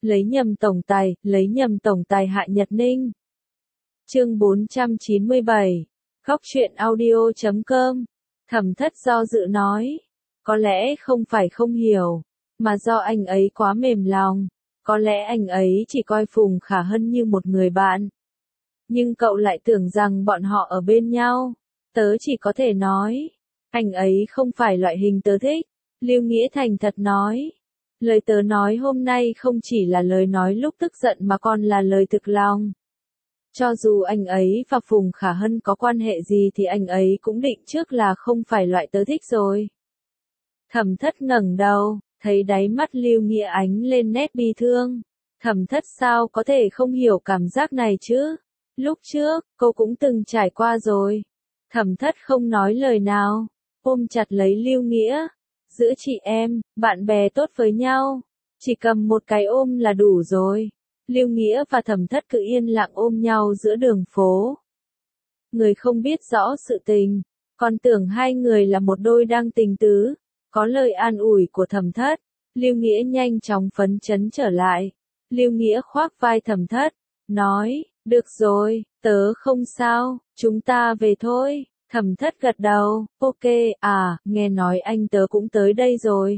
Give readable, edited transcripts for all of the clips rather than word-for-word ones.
lấy nhầm tổng tài Hạ Nhật Ninh. Chương 497, Góc truyện audio.com. Thẩm Thất do dự nói, có lẽ không phải không hiểu, mà do anh ấy quá mềm lòng, có lẽ anh ấy chỉ coi Phùng Khả Hân như một người bạn. Nhưng cậu lại tưởng rằng bọn họ ở bên nhau, tớ chỉ có thể nói, anh ấy không phải loại hình tớ thích. Lưu Nghĩa thành thật nói, lời tớ nói hôm nay không chỉ là lời nói lúc tức giận mà còn là lời thực lòng. Cho dù anh ấy và Phùng Khả Hân có quan hệ gì thì anh ấy cũng định trước là không phải loại tớ thích rồi. Thẩm Thất ngẩng đầu, thấy đáy mắt Lưu Nghĩa ánh lên nét bi thương. Thẩm Thất sao có thể không hiểu cảm giác này chứ? Lúc trước, cô cũng từng trải qua rồi. Thẩm Thất không nói lời nào, ôm chặt lấy Lưu Nghĩa. Giữa chị em, bạn bè tốt với nhau, chỉ cầm một cái ôm là đủ rồi. Lưu Nghĩa và Thẩm Thất cứ yên lặng ôm nhau giữa đường phố. Người không biết rõ sự tình, còn tưởng hai người là một đôi đang tình tứ. Có lời an ủi của Thẩm Thất, Lưu Nghĩa nhanh chóng phấn chấn trở lại. Lưu Nghĩa khoác vai Thẩm Thất, nói, được rồi, tớ không sao, chúng ta về thôi. Thẩm Thất gật đầu, ok, nghe nói anh tớ cũng tới đây rồi.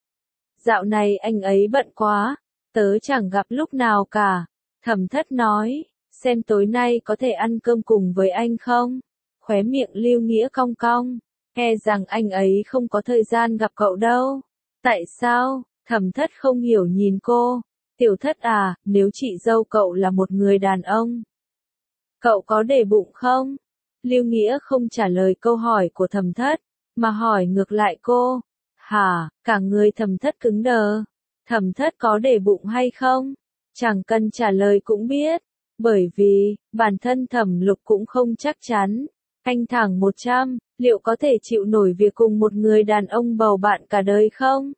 Dạo này anh ấy bận quá, tớ chẳng gặp lúc nào cả. Thẩm Thất nói, xem tối nay có thể ăn cơm cùng với anh không? Khóe miệng Lưu Nghĩa cong cong, e rằng anh ấy không có thời gian gặp cậu đâu. Tại sao? Thẩm Thất không hiểu nhìn cô. Tiểu Thất à, nếu chị dâu cậu là một người đàn ông, cậu có để bụng không? Lưu Nghĩa không trả lời câu hỏi của Thẩm Thất, mà hỏi ngược lại cô. Hả? Cả người Thẩm Thất cứng đờ. Thẩm Thất có để bụng hay không? Chẳng cần trả lời cũng biết. Bởi vì, bản thân Thẩm Lục cũng không chắc chắn. Anh thẳng 100, liệu có thể chịu nổi việc cùng một người đàn ông bầu bạn cả đời không?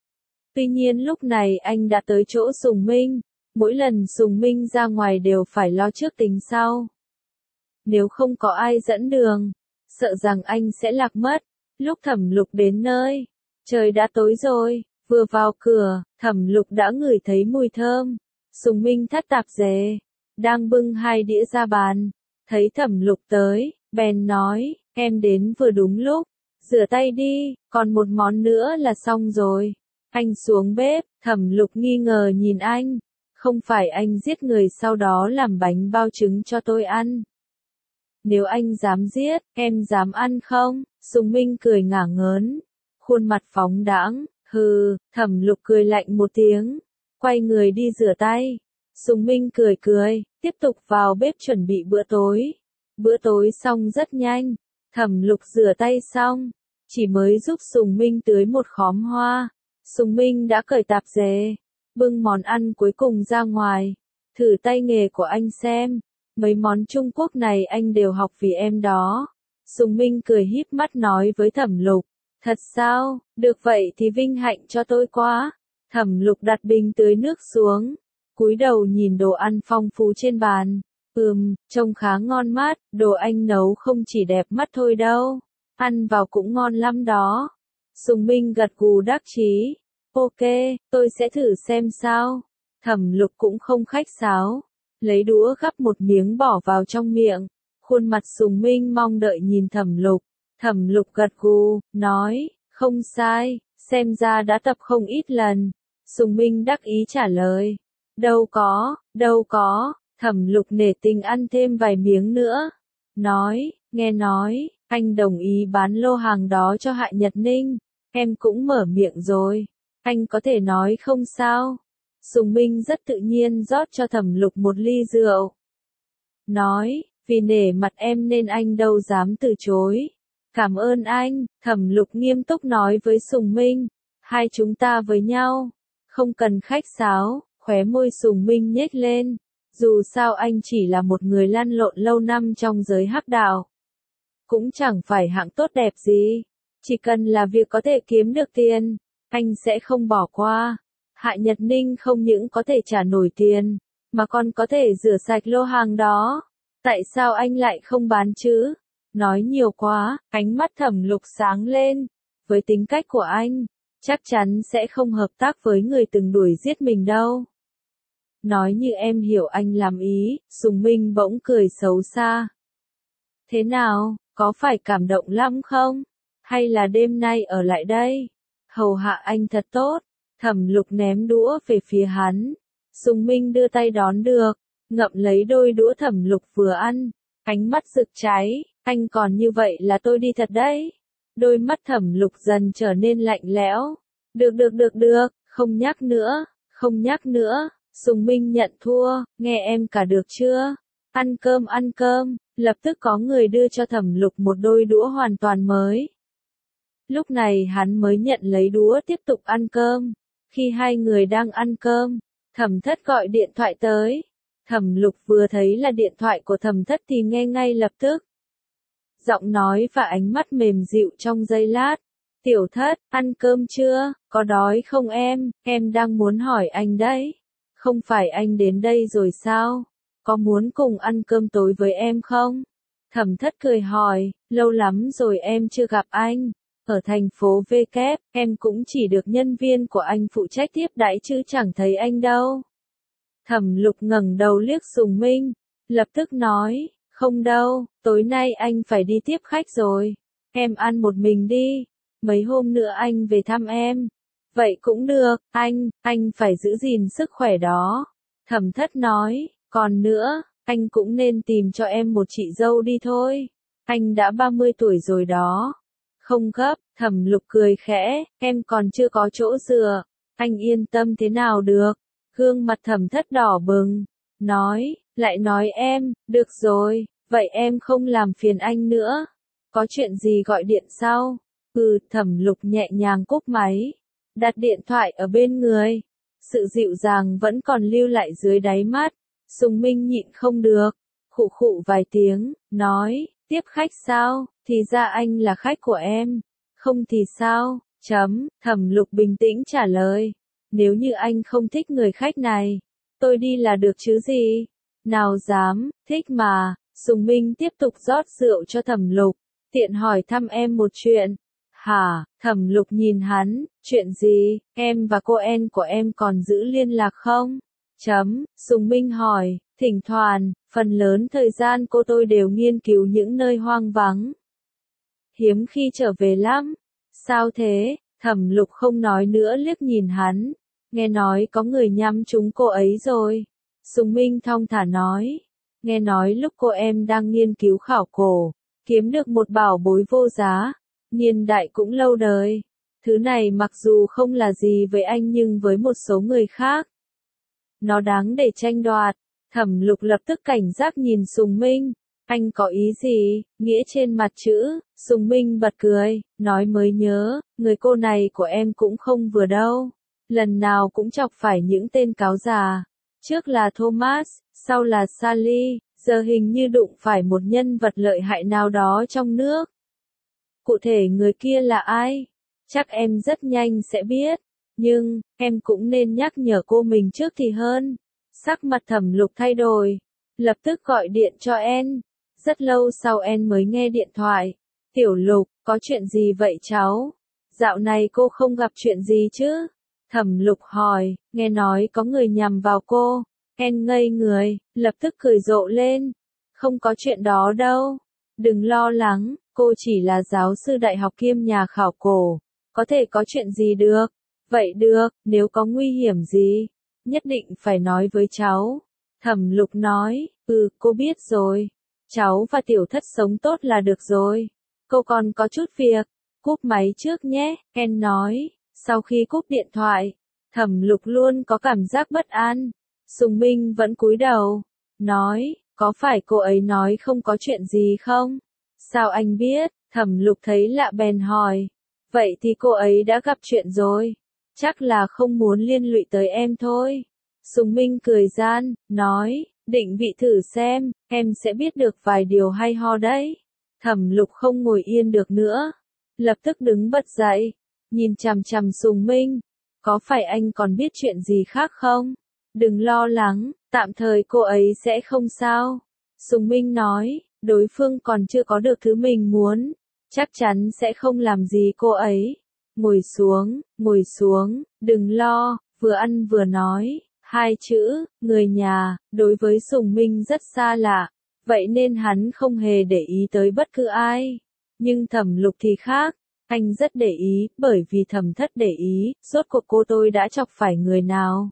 Tuy nhiên lúc này anh đã tới chỗ Sùng Minh. Mỗi lần Sùng Minh ra ngoài đều phải lo trước tính sau. Nếu không có ai dẫn đường, sợ rằng anh sẽ lạc mất. Lúc Thẩm Lục đến nơi, trời đã tối rồi, vừa vào cửa, Thẩm Lục đã ngửi thấy mùi thơm. Sùng Minh thắt tạp dề, đang bưng 2 đĩa ra bàn, thấy Thẩm Lục tới, bèn nói, em đến vừa đúng lúc, rửa tay đi, còn một món nữa là xong rồi. Anh xuống bếp, Thẩm Lục nghi ngờ nhìn anh, không phải anh giết người sau đó làm bánh bao trứng cho tôi ăn. Nếu anh dám giết, em dám ăn không? Sùng Minh cười ngả ngớn, khuôn mặt phóng đãng, hừ. Thẩm Lục cười lạnh một tiếng, quay người đi rửa tay. Sùng Minh cười cười, tiếp tục vào bếp chuẩn bị bữa tối. Bữa tối xong rất nhanh, Thẩm Lục rửa tay xong, chỉ mới giúp Sùng Minh tưới một khóm hoa. Sùng Minh đã cởi tạp dề, bưng món ăn cuối cùng ra ngoài. Thử tay nghề của anh xem. Mấy món Trung Quốc này anh đều học vì em đó. Sùng Minh cười híp mắt nói với Thẩm Lục. Thật sao? Được vậy thì vinh hạnh cho tôi quá. Thẩm Lục đặt bình tưới nước xuống, cúi đầu nhìn đồ ăn phong phú trên bàn. Trông khá ngon mắt, đồ anh nấu không chỉ đẹp mắt thôi đâu, ăn vào cũng ngon lắm đó. Sùng Minh gật gù đắc chí. Ok, tôi sẽ thử xem sao. Thẩm Lục cũng không khách sáo, lấy đũa gắp một miếng bỏ vào trong miệng. Khuôn mặt Sùng Minh mong đợi nhìn Thẩm Lục. Thẩm Lục gật gù, nói, không sai, xem ra đã tập không ít lần. Sùng Minh đắc ý trả lời, đâu có. Thẩm Lục nể tình ăn thêm vài miếng nữa. Nói, nghe nói, anh đồng ý bán lô hàng đó cho Hạ Nhật Ninh. Em cũng mở miệng rồi, anh có thể nói không sao? Sùng Minh rất tự nhiên rót cho Thẩm Lục một ly rượu. Nói, vì nể mặt em nên anh đâu dám từ chối. Cảm ơn anh, Thẩm Lục nghiêm túc nói với Sùng Minh. Hai chúng ta với nhau, không cần khách sáo. Khóe môi Sùng Minh nhếch lên. Dù sao anh chỉ là một người lăn lộn lâu năm trong giới hắc đạo, cũng chẳng phải hạng tốt đẹp gì. Chỉ cần là việc có thể kiếm được tiền, anh sẽ không bỏ qua. Hạ Nhật Ninh không những có thể trả nổi tiền, mà còn có thể rửa sạch lô hàng đó. Tại sao anh lại không bán chứ? Nói nhiều quá, ánh mắt Thẩm Lục sáng lên. Với tính cách của anh, chắc chắn sẽ không hợp tác với người từng đuổi giết mình đâu. nói như em hiểu anh làm ý. Sùng Minh bỗng cười xấu xa. Thế nào, có phải cảm động lắm không? Hay là đêm nay ở lại đây? Hầu hạ anh thật tốt. Thẩm Lục ném đũa về phía hắn. Sùng Minh đưa tay đón được, ngậm lấy đôi đũa Thẩm Lục vừa ăn. Ánh mắt rực cháy, anh còn như vậy là tôi đi thật đấy. Đôi mắt Thẩm Lục dần trở nên lạnh lẽo. Được, không nhắc nữa, không nhắc nữa. Sùng Minh nhận thua, nghe em cả được chưa? Ăn cơm. Lập tức có người đưa cho Thẩm Lục một đôi đũa hoàn toàn mới. Lúc này hắn mới nhận lấy đũa tiếp tục ăn cơm. Khi hai người đang ăn cơm, Thẩm Thất gọi điện thoại tới. Thẩm Lục vừa thấy là điện thoại của Thẩm Thất thì nghe ngay lập tức. Giọng nói và ánh mắt mềm dịu trong giây lát. Tiểu Thất, ăn cơm chưa? Có đói không em? Em đang muốn hỏi anh đấy. Không phải anh đến đây rồi sao? Có muốn cùng ăn cơm tối với em không? Thẩm Thất cười hỏi, lâu lắm rồi em chưa gặp anh. Ở thành phố V kép, em cũng chỉ được nhân viên của anh phụ trách tiếp đãi chứ chẳng thấy anh đâu. Thẩm Lục ngẩng đầu liếc Sùng Minh, lập tức nói, không đâu, tối nay anh phải đi tiếp khách rồi. Em ăn một mình đi, mấy hôm nữa anh về thăm em. Vậy cũng được, anh phải giữ gìn sức khỏe đó. Thẩm Thất nói, còn nữa, anh cũng nên tìm cho em một chị dâu đi thôi. Anh đã 30 tuổi rồi đó. Không gấp, Thẩm Lục cười khẽ, em còn chưa có chỗ dựa. Anh yên tâm thế nào được. Gương mặt Thẩm Thất đỏ bừng. Lại nói em, được rồi, vậy em không làm phiền anh nữa. Có chuyện gì gọi điện sau? Thẩm Lục nhẹ nhàng cúp máy. Đặt điện thoại ở bên người. Sự dịu dàng vẫn còn lưu lại dưới đáy mắt. Sùng Minh nhịn không được. Khụ khụ vài tiếng, nói, tiếp khách sao? Thì ra anh là khách của em. Không thì sao? Thẩm Lục bình tĩnh trả lời. Nếu như anh không thích người khách này, tôi đi là được chứ gì? Nào dám, thích mà. Sùng Minh tiếp tục rót rượu cho Thẩm Lục. Tiện hỏi thăm em một chuyện. Hả? Thẩm Lục nhìn hắn, chuyện gì? Em và cô En của em còn giữ liên lạc không? Sùng Minh hỏi, thỉnh thoảng, phần lớn thời gian cô tôi đều nghiên cứu những nơi hoang vắng. Hiếm khi trở về lắm. Sao thế? Thẩm Lục không nói nữa liếc nhìn hắn. Nghe nói có người nhắm trúng cô ấy rồi. Sùng Minh thong thả nói. Nghe nói lúc cô em đang nghiên cứu khảo cổ, kiếm được một bảo bối vô giá. Niên đại cũng lâu đời. Thứ này mặc dù không là gì với anh nhưng với một số người khác, nó đáng để tranh đoạt. Thẩm Lục lập tức cảnh giác nhìn Sùng Minh. Anh có ý gì? Nghĩa trên mặt chữ. Sùng Minh bật cười, nói mới nhớ, người cô này của em cũng không vừa đâu. Lần nào cũng chọc phải những tên cáo già. Trước là Thomas, sau là Sally, giờ hình như đụng phải một nhân vật lợi hại nào đó trong nước. Cụ thể người kia là ai? Chắc em rất nhanh sẽ biết. Nhưng, em cũng nên nhắc nhở cô mình trước thì hơn. Sắc mặt Thẩm Lục thay đổi. Lập tức gọi điện cho En. Rất lâu sau En mới nghe điện thoại. Tiểu Lục, có chuyện gì vậy cháu? Dạo này cô không gặp chuyện gì chứ? Thẩm Lục hỏi, nghe nói có người nhằm vào cô. En ngây người, lập tức cười rộ lên. Không có chuyện đó đâu. Đừng lo lắng, cô chỉ là giáo sư đại học kiêm nhà khảo cổ. Có thể có chuyện gì được? Vậy được, nếu có nguy hiểm gì, nhất định phải nói với cháu. Thẩm Lục nói, cô biết rồi. Cháu và Tiểu Thất sống tốt là được rồi. Cô còn có chút việc. Cúp máy trước nhé, En nói. Sau khi cúp điện thoại, Thẩm Lục luôn có cảm giác bất an. Sùng Minh vẫn cúi đầu. Nói, có phải cô ấy nói không có chuyện gì không? Sao anh biết? Thẩm Lục thấy lạ bèn hỏi. Vậy thì cô ấy đã gặp chuyện rồi. Chắc là không muốn liên lụy tới em thôi. Sùng Minh cười gian, nói, định vị thử xem, em sẽ biết được vài điều hay ho đấy. Thẩm Lục không ngồi yên được nữa. Lập tức đứng bật dậy, nhìn chằm chằm Sùng Minh. Có phải anh còn biết chuyện gì khác không? Đừng lo lắng, tạm thời cô ấy sẽ không sao. Sùng Minh nói, đối phương còn chưa có được thứ mình muốn. Chắc chắn sẽ không làm gì cô ấy. Ngồi xuống, đừng lo, vừa ăn vừa nói. Hai chữ, người nhà, đối với Sùng Minh rất xa lạ, vậy nên hắn không hề để ý tới bất cứ ai. Nhưng Thẩm Lục thì khác, anh rất để ý, bởi vì Thẩm Thất để ý, rốt cuộc cô tôi đã chọc phải người nào.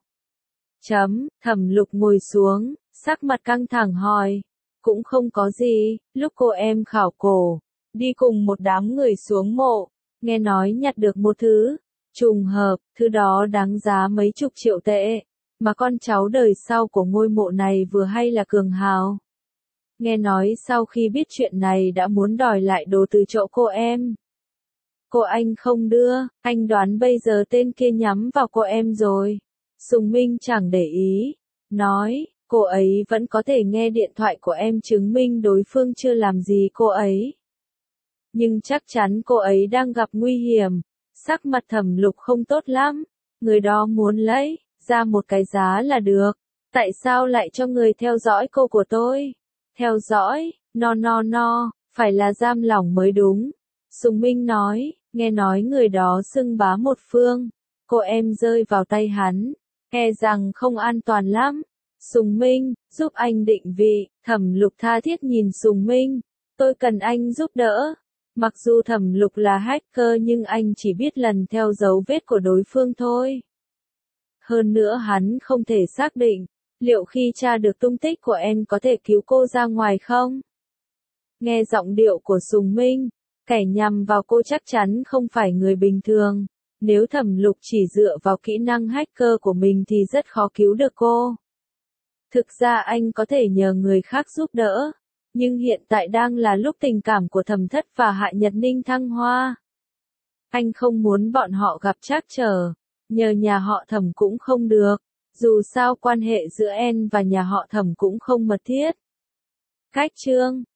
Thẩm Lục ngồi xuống, sắc mặt căng thẳng hỏi. Cũng không có gì, lúc cô em khảo cổ, đi cùng một đám người xuống mộ, nghe nói nhặt được một thứ, trùng hợp, thứ đó đáng giá mấy chục triệu tệ, mà con cháu đời sau của ngôi mộ này vừa hay là cường hào. Nghe nói sau khi biết chuyện này đã muốn đòi lại đồ từ chỗ cô em. Cô anh không đưa, anh đoán bây giờ tên kia nhắm vào cô em rồi. Sùng Minh chẳng để ý, nói, cô ấy vẫn có thể nghe điện thoại của em chứng minh đối phương chưa làm gì cô ấy. Nhưng chắc chắn cô ấy đang gặp nguy hiểm. Sắc mặt Thẩm Lục không tốt lắm, người đó muốn lấy ra một cái giá là được. Tại sao lại cho người theo dõi cô của tôi? Theo dõi, no, phải là giam lỏng mới đúng. Sùng Minh nói, nghe nói người đó xưng bá một phương, cô em rơi vào tay hắn, e rằng không an toàn lắm. Sùng Minh, giúp anh định vị. Thẩm Lục tha thiết nhìn Sùng Minh, tôi cần anh giúp đỡ. Mặc dù Thẩm Lục là hacker nhưng anh chỉ biết lần theo dấu vết của đối phương thôi. Hơn nữa hắn không thể xác định, liệu khi tra được tung tích của em có thể cứu cô ra ngoài không? Nghe giọng điệu của Sùng Minh, kẻ nhằm vào cô chắc chắn không phải người bình thường. Nếu Thẩm Lục chỉ dựa vào kỹ năng hacker của mình thì rất khó cứu được cô. Thực ra anh có thể nhờ người khác giúp đỡ, nhưng hiện tại đang là lúc tình cảm của Thẩm Thất và Hạ Nhật Ninh thăng hoa. Anh không muốn bọn họ gặp trắc trở, nhờ nhà họ Thẩm cũng không được, dù sao quan hệ giữa em và nhà họ Thẩm cũng không mật thiết. Cách chương